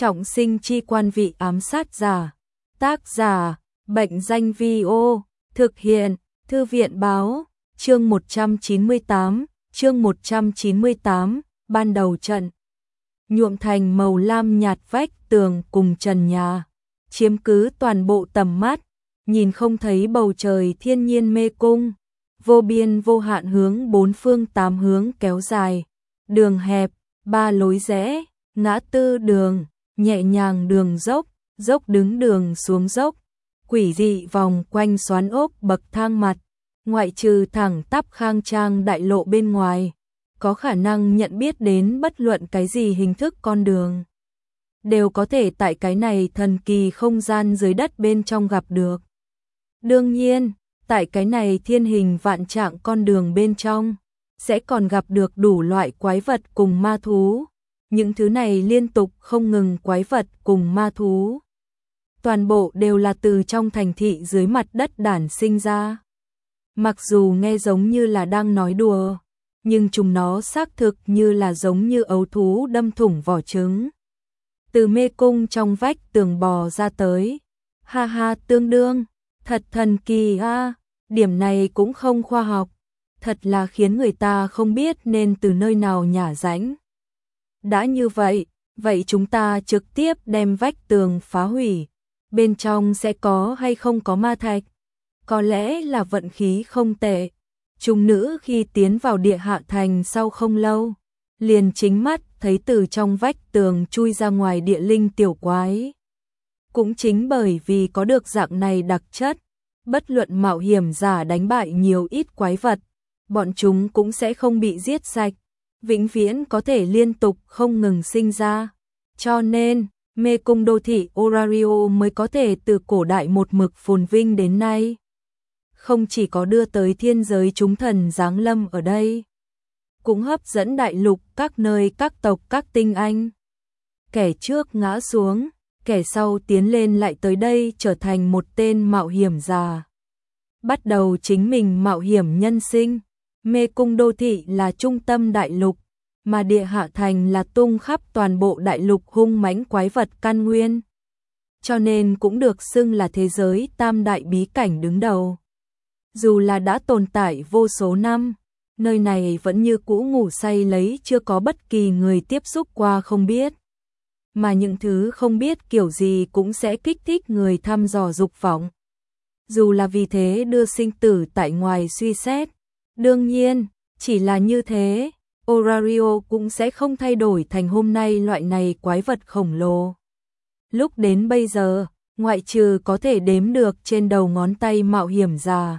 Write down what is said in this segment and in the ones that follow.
Trọng sinh chi quan vị ám sát giả. Tác giả, Bệnh danh Vi-ô. Thực hiện, Thư viện báo. Chương 198, ban đầu trận. Nhuộm thành màu lam nhạt vách tường cùng trần nhà, chiếm cứ toàn bộ tầm mắt, nhìn không thấy bầu trời thiên nhiên mê cung, vô biên vô hạn hướng bốn phương tám hướng kéo dài, đường hẹp, ba lối rẽ, ngã tư đường, nhẹ nhàng đường dốc, dốc đứng đường xuống dốc, quỷ dị vòng quanh xoắn ốc bậc thang mặt, ngoại trừ thẳng tắp khang trang đại lộ bên ngoài, có khả năng nhận biết đến bất luận cái gì hình thức con đường, đều có thể tại cái này thần kỳ không gian dưới đất bên trong gặp được. Đương nhiên, tại cái này thiên hình vạn trạng con đường bên trong, sẽ còn gặp được đủ loại quái vật cùng ma thú. Những thứ này liên tục không ngừng quái vật cùng ma thú. Toàn bộ đều là từ trong thành thị dưới mặt đất đản sinh ra. Mặc dù nghe giống như là đang nói đùa, nhưng chúng nó xác thực như là giống như ấu thú đâm thủng vỏ trứng. Từ mê cung trong vách tường bò ra tới. Ha ha, tương đương, thật thần kỳ a, điểm này cũng không khoa học, thật là khiến người ta không biết nên từ nơi nào nhả rãnh. Đã như vậy, vậy chúng ta trực tiếp đem vách tường phá hủy, bên trong sẽ có hay không có ma thạch? Có lẽ là vận khí không tệ. Trung nữ khi tiến vào địa hạ thành sau không lâu, liền chính mắt thấy từ trong vách tường chui ra ngoài địa linh tiểu quái. Cũng chính bởi vì có được dạng này đặc chất, bất luận mạo hiểm giả đánh bại nhiều ít quái vật, bọn chúng cũng sẽ không bị giết sạch, vĩnh viễn có thể liên tục không ngừng sinh ra. Cho nên, mê cung đô thị Orario mới có thể từ cổ đại một mực phồn vinh đến nay. Không chỉ có đưa tới thiên giới chúng thần giáng lâm ở đây, cũng hấp dẫn đại lục các nơi các tộc các tinh anh. Kẻ trước ngã xuống, kẻ sau tiến lên lại tới đây trở thành một tên mạo hiểm giả. Bắt đầu chính mình mạo hiểm nhân sinh. Mê cung đô thị là trung tâm đại lục, mà địa hạ thành là tung khắp toàn bộ đại lục hung mãnh quái vật căn nguyên. Cho nên cũng được xưng là thế giới tam đại bí cảnh đứng đầu. Dù là đã tồn tại vô số năm, nơi này vẫn như cũ ngủ say lấy chưa có bất kỳ người tiếp xúc qua không biết. Mà những thứ không biết kiểu gì cũng sẽ kích thích người thăm dò dục vọng. Dù là vì thế đưa sinh tử tại ngoài suy xét. Đương nhiên, chỉ là như thế, Orario cũng sẽ không thay đổi thành hôm nay loại này quái vật khổng lồ. Lúc đến bây giờ, ngoại trừ có thể đếm được trên đầu ngón tay mạo hiểm giả,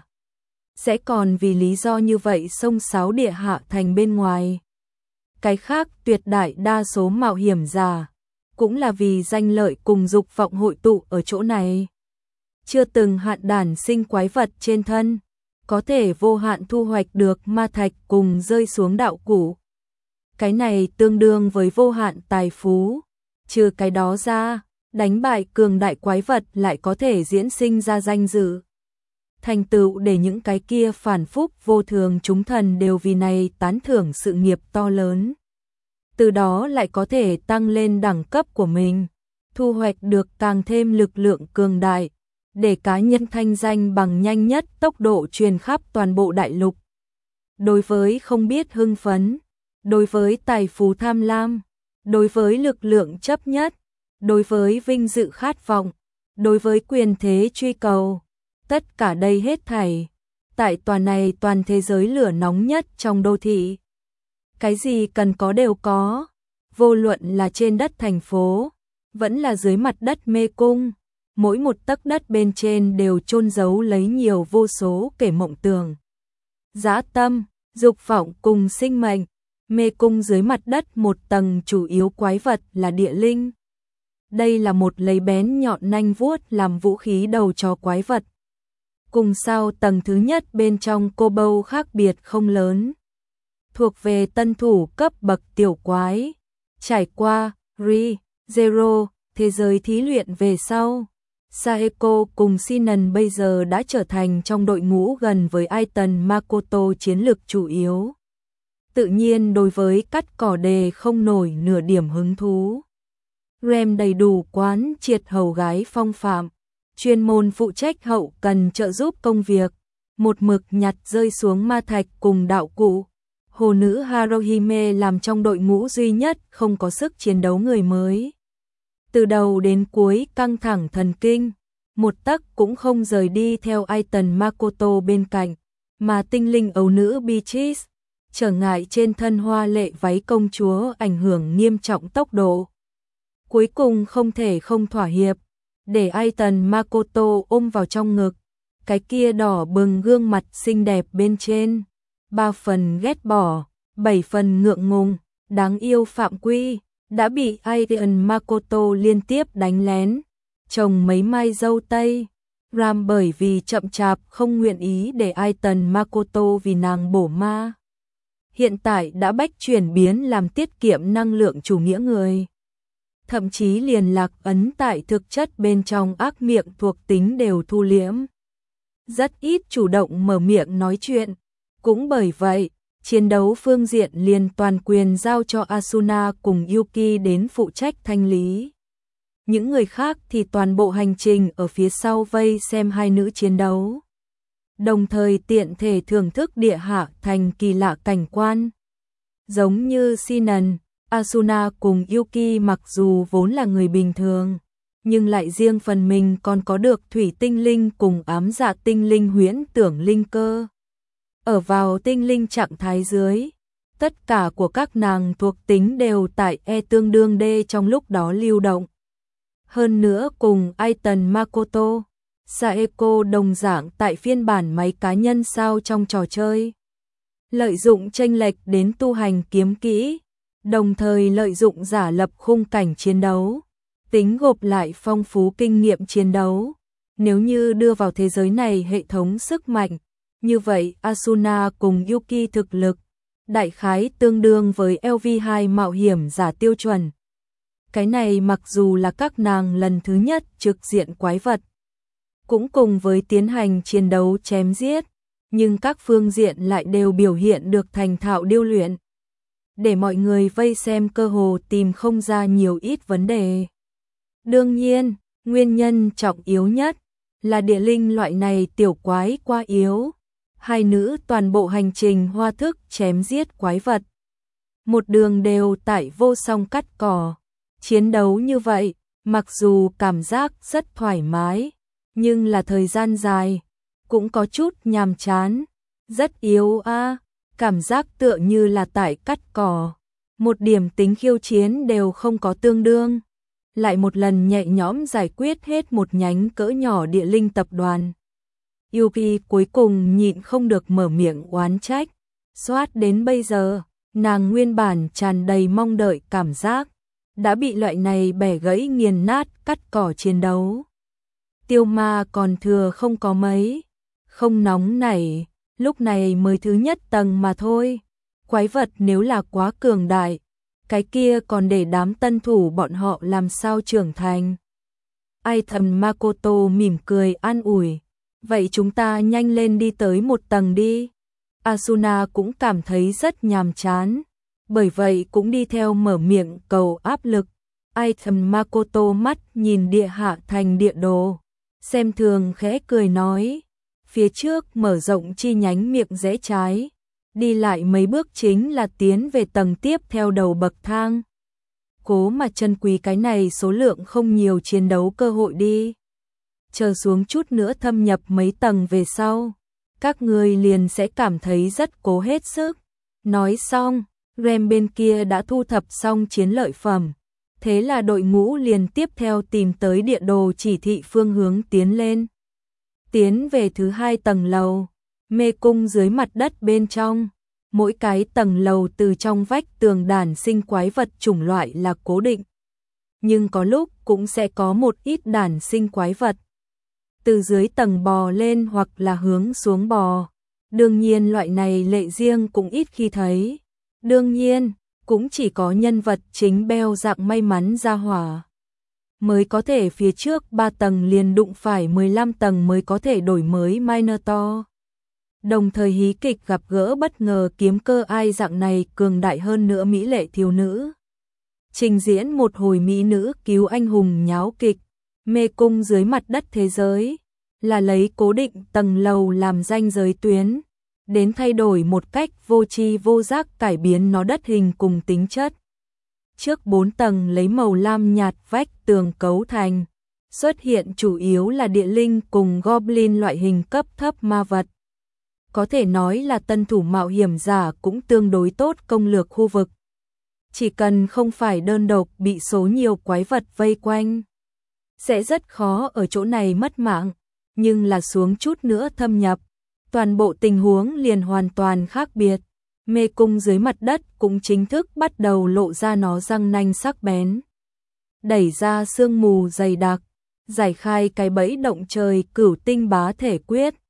sẽ còn vì lý do như vậy xông xáo địa hạ thành bên ngoài. Cái khác tuyệt đại đa số mạo hiểm giả, cũng là vì danh lợi cùng dục vọng hội tụ ở chỗ này. Chưa từng hạn đản sinh quái vật trên thân, có thể vô hạn thu hoạch được ma thạch cùng rơi xuống đạo củ. Cái này tương đương với vô hạn tài phú. Trừ cái đó ra, đánh bại cường đại quái vật lại có thể diễn sinh ra danh dự. Thành tựu để những cái kia phản phúc vô thường chúng thần đều vì này tán thưởng sự nghiệp to lớn. Từ đó lại có thể tăng lên đẳng cấp của mình, thu hoạch được càng thêm lực lượng cường đại, để cá nhân thanh danh bằng nhanh nhất tốc độ truyền khắp toàn bộ đại lục. Đối với không biết hưng phấn, đối với tài phú tham lam, đối với lực lượng chấp nhất, đối với vinh dự khát vọng, đối với quyền thế truy cầu, tất cả đây hết thảy, tại toàn thế giới lửa nóng nhất trong đô thị. Cái gì cần có đều có, vô luận là trên đất thành phố, vẫn là dưới mặt đất mê cung. Mỗi một tấc đất bên trên đều chôn giấu lấy nhiều vô số kể mộng tưởng, dã tâm, dục vọng cùng sinh mệnh. Mê cung dưới mặt đất một tầng chủ yếu quái vật là địa linh. Đây là một lấy bén nhọn nanh vuốt làm vũ khí đầu cho quái vật. Cùng sau tầng thứ nhất bên trong cô bâu khác biệt không lớn. Thuộc về tân thủ cấp bậc tiểu quái. Trải qua Zero, thế giới thí luyện về sau. Saeko cùng Sinan bây giờ đã trở thành trong đội ngũ gần với Aiton Makoto chiến lược chủ yếu. Tự nhiên đối với cắt cỏ đề không nổi nửa điểm hứng thú. Rem đầy đủ quán triệt hầu gái phong phạm, chuyên môn phụ trách hậu cần trợ giúp công việc, một mực nhặt rơi xuống ma thạch cùng đạo cụ. Hồ nữ Haruhime làm trong đội ngũ duy nhất không có sức chiến đấu người mới. Từ đầu đến cuối căng thẳng thần kinh, một tấc cũng không rời đi theo Aiton Makoto bên cạnh, mà tinh linh ấu nữ Beatrice, trở ngại trên thân hoa lệ váy công chúa ảnh hưởng nghiêm trọng tốc độ. Cuối cùng không thể không thỏa hiệp, để Aiton Makoto ôm vào trong ngực, cái kia đỏ bừng gương mặt xinh đẹp bên trên, 3 phần ghét bỏ, 7 phần ngượng ngùng, đáng yêu phạm quy, đã bị Aiton Makoto liên tiếp đánh lén, trồng mấy mai dâu tây. Ram bởi vì chậm chạp không nguyện ý để Aiton Makoto vì nàng bổ ma. Hiện tại đã bách chuyển biến làm tiết kiệm năng lượng chủ nghĩa người. Thậm chí liền lạc ấn tại thực chất bên trong ác miệng thuộc tính đều thu liễm. Rất ít chủ động mở miệng nói chuyện. Cũng bởi vậy, chiến đấu phương diện liền toàn quyền giao cho Asuna cùng Yuki đến phụ trách thanh lý. Những người khác thì toàn bộ hành trình ở phía sau vây xem hai nữ chiến đấu. Đồng thời tiện thể thưởng thức địa hạ thành kỳ lạ cảnh quan. Giống như Shinan, Asuna cùng Yuki mặc dù vốn là người bình thường, nhưng lại riêng phần mình còn có được thủy tinh linh cùng ám dạ tinh linh huyễn tưởng linh cơ. Ở vào tinh linh trạng thái dưới, tất cả của các nàng thuộc tính đều tại E tương đương D trong lúc đó lưu động. Hơn nữa cùng Aiton Makoto, Saeko đồng dạng tại phiên bản máy cá nhân sao trong trò chơi. Lợi dụng chênh lệch đến tu hành kiếm kỹ, đồng thời lợi dụng giả lập khung cảnh chiến đấu, tính gộp lại phong phú kinh nghiệm chiến đấu. Nếu như đưa vào thế giới này hệ thống sức mạnh, như vậy Asuna cùng Yuki thực lực, đại khái tương đương với LV2 mạo hiểm giả tiêu chuẩn. Cái này mặc dù là các nàng lần thứ nhất trực diện quái vật, cũng cùng với tiến hành chiến đấu chém giết, nhưng các phương diện lại đều biểu hiện được thành thạo điêu luyện, để mọi người vây xem cơ hồ tìm không ra nhiều ít vấn đề. Đương nhiên, nguyên nhân trọng yếu nhất là địa linh loại này tiểu quái quá yếu. Hai nữ toàn bộ hành trình hoa thức chém giết quái vật, một đường đều tại vô song cắt cỏ. Chiến đấu như vậy, mặc dù cảm giác rất thoải mái, nhưng là thời gian dài, cũng có chút nhàm chán, rất yếu a, cảm giác tựa như là tại cắt cỏ, một điểm tính khiêu chiến đều không có tương đương. Lại một lần nhẹ nhõm giải quyết hết một nhánh cỡ nhỏ địa linh tập đoàn. Yuki cuối cùng nhịn không được mở miệng oán trách, soát đến bây giờ, nàng nguyên bản tràn đầy mong đợi cảm giác, đã bị loại này bẻ gãy nghiền nát cắt cỏ chiến đấu. Tiêu ma còn thừa không có mấy, không nóng nảy, lúc này mới thứ nhất tầng mà thôi. Quái vật nếu là quá cường đại, cái kia còn để đám tân thủ bọn họ làm sao trưởng thành. Aiton Makoto mỉm cười an ủi, vậy chúng ta nhanh lên đi tới một tầng đi. Asuna cũng cảm thấy rất nhàm chán, bởi vậy cũng đi theo mở miệng cầu áp lực. Aiton Makoto mắt nhìn địa hạ thành địa đồ, xem thường khẽ cười nói, phía trước mở rộng chi nhánh miệng rẽ trái, đi lại mấy bước chính là tiến về tầng tiếp theo đầu bậc thang. Cố mà trân quý cái này số lượng không nhiều chiến đấu cơ hội đi. Chờ xuống chút nữa thâm nhập mấy tầng về sau, các người liền sẽ cảm thấy rất cố hết sức. Nói xong, Rem bên kia đã thu thập xong chiến lợi phẩm, thế là đội ngũ liền tiếp theo tìm tới địa đồ chỉ thị phương hướng tiến lên. Tiến về thứ 2 tầng lầu, mê cung dưới mặt đất bên trong, mỗi cái tầng lầu từ trong vách tường đản sinh quái vật chủng loại là cố định, nhưng có lúc cũng sẽ có một ít đản sinh quái vật từ dưới tầng bò lên hoặc là hướng xuống bò. Đương nhiên loại này lệ riêng cũng ít khi thấy. Đương nhiên, cũng chỉ có nhân vật chính beo dạng may mắn ra hỏa mới có thể phía trước 3 tầng liền đụng phải 15 tầng mới có thể đổi mới Minotaur. Đồng thời hí kịch gặp gỡ bất ngờ kiếm cơ ai dạng này cường đại hơn nữa mỹ lệ thiếu nữ. trình diễn một hồi mỹ nữ cứu anh hùng nháo kịch. Mê cung dưới mặt đất thế giới là lấy cố định tầng lầu làm ranh giới tuyến, đến thay đổi một cách vô tri vô giác cải biến nó đất hình cùng tính chất. Trước 4 tầng lấy màu lam nhạt vách tường cấu thành, xuất hiện chủ yếu là địa linh cùng goblin loại hình cấp thấp ma vật. Có thể nói là tân thủ mạo hiểm giả cũng tương đối tốt công lược khu vực. Chỉ cần không phải đơn độc bị số nhiều quái vật vây quanh, sẽ rất khó ở chỗ này mất mạng, nhưng là xuống chút nữa thâm nhập, toàn bộ tình huống liền hoàn toàn khác biệt. Mê cung dưới mặt đất cũng chính thức bắt đầu lộ ra nó răng nanh sắc bén. Đẩy ra sương mù dày đặc, giải khai cái bẫy động trời cửu tinh bá thể quyết.